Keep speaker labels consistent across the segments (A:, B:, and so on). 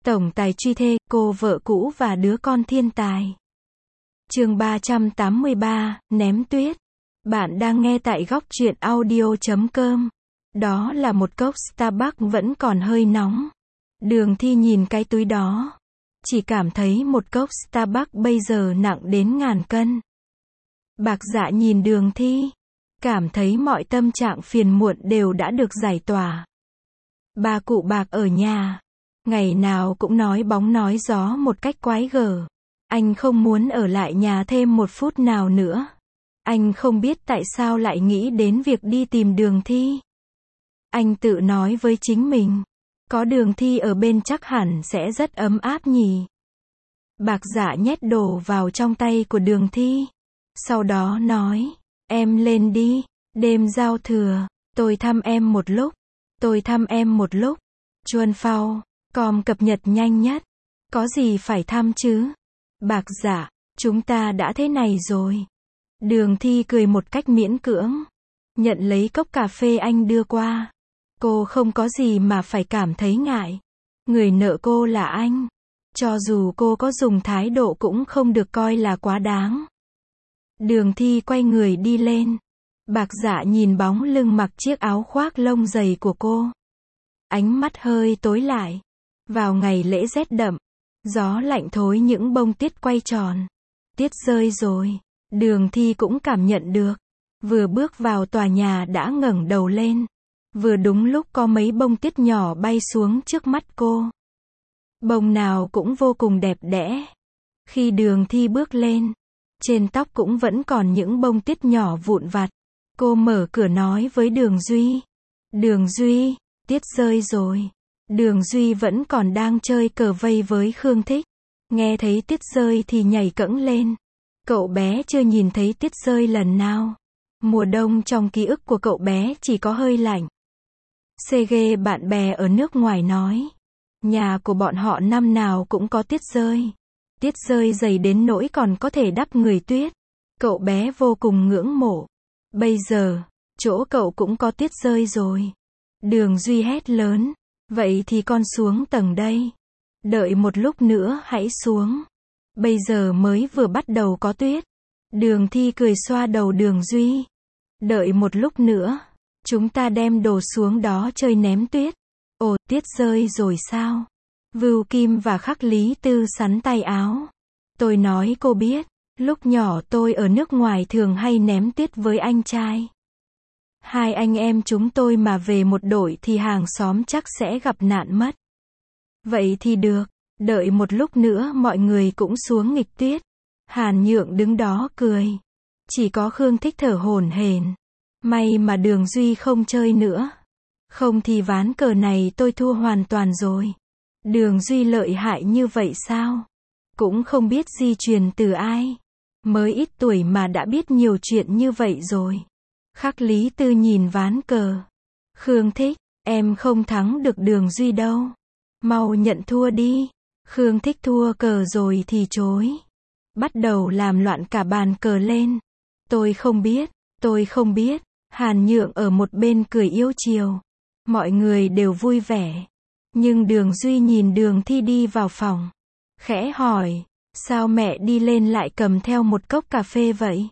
A: Tổng tài truy thê, cô vợ cũ và đứa con thiên tài. Chương 383, ném tuyết. Bạn đang nghe tại góc truyện audio.com. Đó là một cốc Starbucks vẫn còn hơi nóng. Đường Thi nhìn cái túi đó. Chỉ cảm thấy một cốc Starbucks bây giờ nặng đến ngàn cân. Bạc Dạ nhìn Đường Thi. Cảm thấy mọi tâm trạng phiền muộn đều đã được giải tỏa. Bà cụ Bạc ở nhà. Ngày nào cũng nói bóng nói gió một cách quái gở. Anh không muốn ở lại nhà thêm một phút nào nữa. Anh không biết tại sao lại nghĩ đến việc đi tìm Đường Thi. Anh tự nói với chính mình, có Đường Thi ở bên chắc hẳn sẽ rất ấm áp nhỉ. Bạc Dạ nhét đồ vào trong tay của Đường Thi. Sau đó nói, em lên đi, đêm giao thừa, tôi thăm em một lúc. Tôi thăm em một lúc. Chuan Phao, com cập nhật nhanh nhất. Có gì phải thăm chứ? Bạc Dạ, chúng ta đã thế này rồi. Đường Thi cười một cách miễn cưỡng. Nhận lấy cốc cà phê anh đưa qua. Cô không có gì mà phải cảm thấy ngại. Người nợ cô là anh. Cho dù cô có dùng thái độ cũng không được coi là quá đáng. Đường Thi quay người đi lên. Bạc Dạ nhìn bóng lưng mặc chiếc áo khoác lông dày của cô. Ánh mắt hơi tối lại. Vào ngày lễ rét đậm, gió lạnh thối những bông tuyết quay tròn. Tuyết rơi rồi. Đường Thi cũng cảm nhận được. Vừa bước vào tòa nhà đã ngẩng đầu lên. Vừa đúng lúc có mấy bông tuyết nhỏ bay xuống trước mắt cô. Bông nào cũng vô cùng đẹp đẽ. Khi Đường Thi bước lên, trên tóc cũng vẫn còn những bông tuyết nhỏ vụn vặt. Cô mở cửa nói với Đường Duy. Đường Duy, tuyết rơi rồi. Đường Duy vẫn còn đang chơi cờ vây với Khương Thích. Nghe thấy tuyết rơi thì nhảy cẫng lên. Cậu bé chưa nhìn thấy tuyết rơi lần nào. Mùa đông trong ký ức của cậu bé chỉ có hơi lạnh. CG bạn bè ở nước ngoài nói. Nhà của bọn họ năm nào cũng có tuyết rơi. Tuyết rơi dày đến nỗi còn có thể đắp người tuyết. Cậu bé vô cùng ngưỡng mộ. Bây giờ, chỗ cậu cũng có tuyết rơi rồi. Đường Duy hét lớn. Vậy thì con xuống tầng đây. Đợi một lúc nữa hãy xuống. Bây giờ mới vừa bắt đầu có tuyết. Đường Thi cười xoa đầu Đường Duy. Đợi một lúc nữa. Chúng ta đem đồ xuống đó chơi ném tuyết. Ồ, tuyết rơi rồi sao? Vưu Kim và Khắc Lý Tư sắn tay áo. Tôi nói cô biết. Lúc nhỏ tôi ở nước ngoài thường hay ném tuyết với anh trai. Hai anh em chúng tôi mà về một đội thì hàng xóm chắc sẽ gặp nạn mất. Vậy thì được. Đợi một lúc nữa mọi người cũng xuống nghịch tuyết. Hàn Nhượng đứng đó cười. Chỉ có Khương Thích thở hổn hển. May mà Đường Duy không chơi nữa. Không thì ván cờ này tôi thua hoàn toàn rồi. Đường Duy lợi hại như vậy sao? Cũng không biết di truyền từ ai. Mới ít tuổi mà đã biết nhiều chuyện như vậy rồi. Khắc Lý Tư nhìn ván cờ. Khương Thích, em không thắng được Đường Duy đâu. Mau nhận thua đi. Khương Thích thua cờ rồi thì chối. Bắt đầu làm loạn cả bàn cờ lên. Tôi không biết. Hàn Nhượng ở một bên cười yêu chiều. Mọi người đều vui vẻ. Nhưng Đường Duy nhìn Đường Thi đi vào phòng. Khẽ hỏi, sao mẹ đi lên lại cầm theo một cốc cà phê vậy?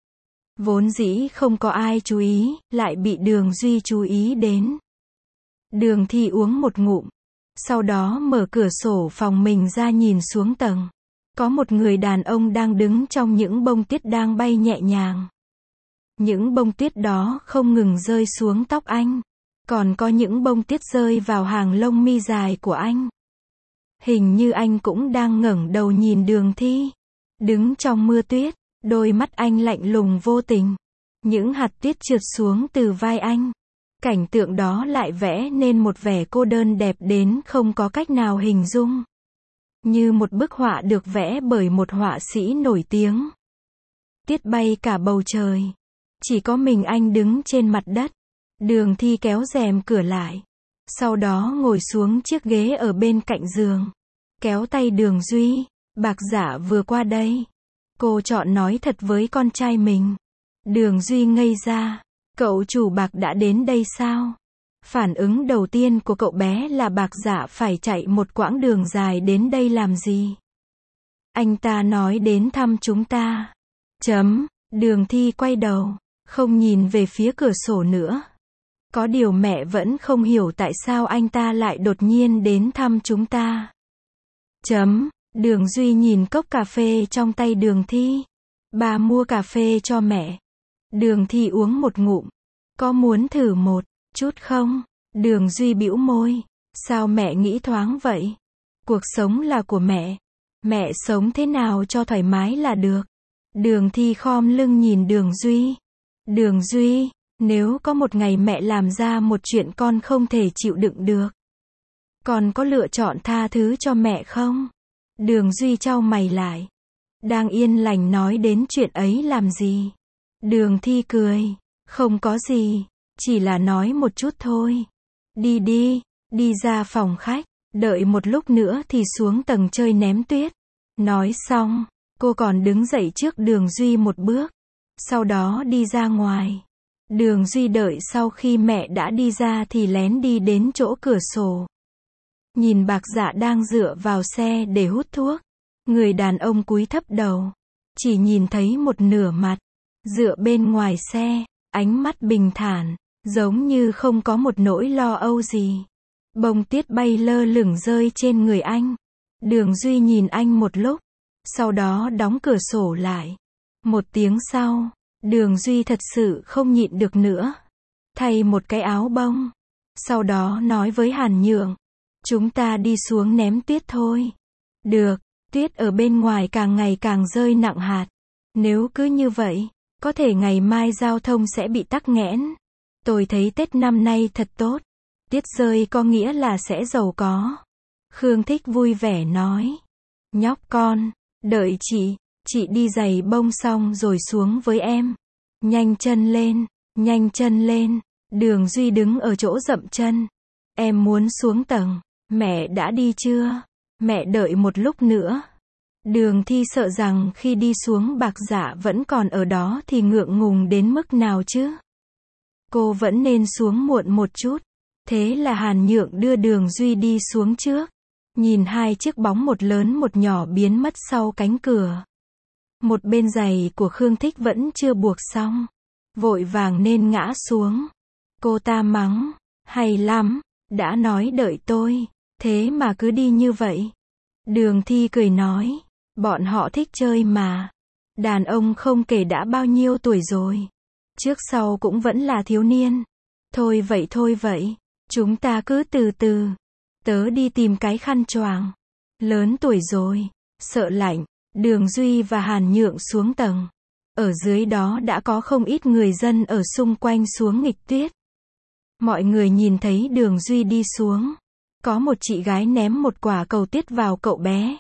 A: Vốn dĩ không có ai chú ý, lại bị Đường Duy chú ý đến. Đường Thi uống một ngụm. Sau đó mở cửa sổ phòng mình ra nhìn xuống tầng. Có một người đàn ông đang đứng trong những bông tuyết đang bay nhẹ nhàng. Những bông tuyết đó không ngừng rơi xuống tóc anh. Còn có những bông tuyết rơi vào hàng lông mi dài của anh. Hình như anh cũng đang ngẩng đầu nhìn Đường Thi. Đứng trong mưa tuyết, đôi mắt anh lạnh lùng vô tình. Những hạt tuyết trượt xuống từ vai anh. Cảnh tượng đó lại vẽ nên một vẻ cô đơn đẹp đến không có cách nào hình dung. Như một bức họa được vẽ bởi một họa sĩ nổi tiếng. Tuyết bay cả bầu trời. Chỉ có mình anh đứng trên mặt đất. Đường Thi kéo rèm cửa lại. Sau đó ngồi xuống chiếc ghế ở bên cạnh giường. Kéo tay Đường Duy. Bạc Dạ vừa qua đây. Cô chọn nói thật với con trai mình. Đường Duy ngây ra. Cậu chủ Bạc đã đến đây sao? Phản ứng đầu tiên của cậu bé là Bạc Dạ phải chạy một quãng đường dài đến đây làm gì? Anh ta nói đến thăm chúng ta. Đường Thi quay đầu, không nhìn về phía cửa sổ nữa. Có điều mẹ vẫn không hiểu tại sao anh ta lại đột nhiên đến thăm chúng ta. Đường Duy nhìn cốc cà phê trong tay Đường Thi. Bà mua cà phê cho mẹ. Đường Thi uống một ngụm. Có muốn thử một chút không? Đường Duy bĩu môi. Sao mẹ nghĩ thoáng vậy? Cuộc sống là của mẹ. Mẹ sống thế nào cho thoải mái là được. Đường Thi khom lưng nhìn Đường Duy. Đường Duy, nếu có một ngày mẹ làm ra một chuyện con không thể chịu đựng được, con có lựa chọn tha thứ cho mẹ không? Đường Duy chau mày lại. Đang yên lành nói đến chuyện ấy làm gì? Đường Thi cười. Không có gì, chỉ là nói một chút thôi. Đi đi, đi ra phòng khách, đợi một lúc nữa thì xuống tầng chơi ném tuyết. Nói xong, cô còn đứng dậy trước Đường Duy một bước, sau đó đi ra ngoài. Đường Duy đợi sau khi mẹ đã đi ra thì lén đi đến chỗ cửa sổ. Nhìn Bạc Dạ đang dựa vào xe để hút thuốc. Người đàn ông cúi thấp đầu, chỉ nhìn thấy một nửa mặt, dựa bên ngoài xe, ánh mắt bình thản, giống như không có một nỗi lo âu gì. Bông tuyết bay lơ lửng rơi trên người anh. Đường Duy nhìn anh một lúc, sau đó đóng cửa sổ lại. Một tiếng sau, Đường Duy thật sự không nhịn được nữa, thay một cái áo bông. Sau đó nói với Hàn Nhượng, chúng ta đi xuống ném tuyết thôi. Được, tuyết ở bên ngoài càng ngày càng rơi nặng hạt. Nếu cứ như vậy, có thể ngày mai giao thông sẽ bị tắc nghẽn. Tôi thấy Tết năm nay thật tốt. Tuyết rơi có nghĩa là sẽ giàu có. Khương Thích vui vẻ nói. Nhóc con, đợi chị đi giày bông xong rồi xuống với em. Nhanh chân lên, nhanh chân lên. Đường Duy đứng ở chỗ dậm chân. Em muốn xuống tầng, mẹ đã đi chưa? Mẹ đợi một lúc nữa. Đường Thi sợ rằng khi đi xuống Bạc Dạ vẫn còn ở đó thì ngượng ngùng đến mức nào chứ? Cô vẫn nên xuống muộn một chút. Thế là Hàn Nhượng đưa Đường Duy đi xuống trước. Nhìn hai chiếc bóng một lớn một nhỏ biến mất sau cánh cửa. Một bên giày của Khương Thích vẫn chưa buộc xong, vội vàng nên ngã xuống. Cô ta mắng, hay lắm, đã nói đợi tôi, thế mà cứ đi như vậy. Đường Thi cười nói, bọn họ thích chơi mà. Đàn ông không kể đã bao nhiêu tuổi rồi, trước sau cũng vẫn là thiếu niên. Thôi vậy, chúng ta cứ từ từ. Tớ đi tìm cái khăn choàng. Lớn tuổi rồi, sợ lạnh. Đường Duy và Hàn Nhượng xuống tầng. Ở dưới đó đã có không ít người dân ở xung quanh xuống nghịch tuyết. Mọi người nhìn thấy Đường Duy đi xuống. Có một chị gái ném một quả cầu tuyết vào cậu bé.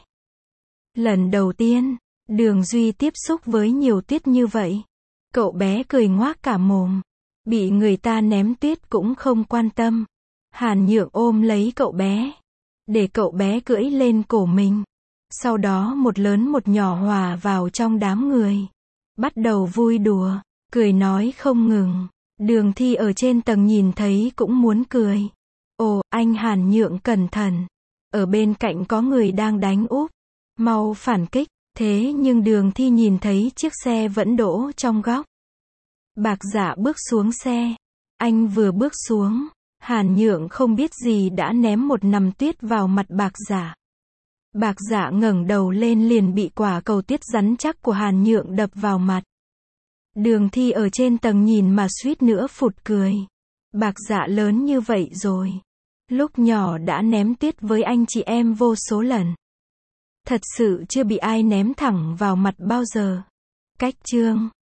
A: Lần đầu tiên, Đường Duy tiếp xúc với nhiều tuyết như vậy. Cậu bé cười ngoác cả mồm. Bị người ta ném tuyết cũng không quan tâm. Hàn Nhượng ôm lấy cậu bé, để cậu bé cưỡi lên cổ mình. Sau đó một lớn một nhỏ hòa vào trong đám người. Bắt đầu vui đùa, cười nói không ngừng. Đường Thi ở trên tầng nhìn thấy cũng muốn cười. Ồ, anh Hàn Nhượng cẩn thận. Ở bên cạnh có người đang đánh úp. Mau phản kích. Thế nhưng Đường Thi nhìn thấy chiếc xe vẫn đỗ trong góc. Bạc Dạ bước xuống xe. Anh vừa bước xuống, Hàn Nhượng không biết gì đã ném một nắm tuyết vào mặt Bạc Dạ. Bạc Dạ ngẩng đầu lên liền bị quả cầu tuyết rắn chắc của Hàn Nhượng đập vào mặt. Đường Thi ở trên tầng nhìn mà suýt nữa phụt cười. Bạc Dạ lớn như vậy rồi, lúc nhỏ đã ném tuyết với anh chị em vô số lần. Thật sự chưa bị ai ném thẳng vào mặt bao giờ. Cách chương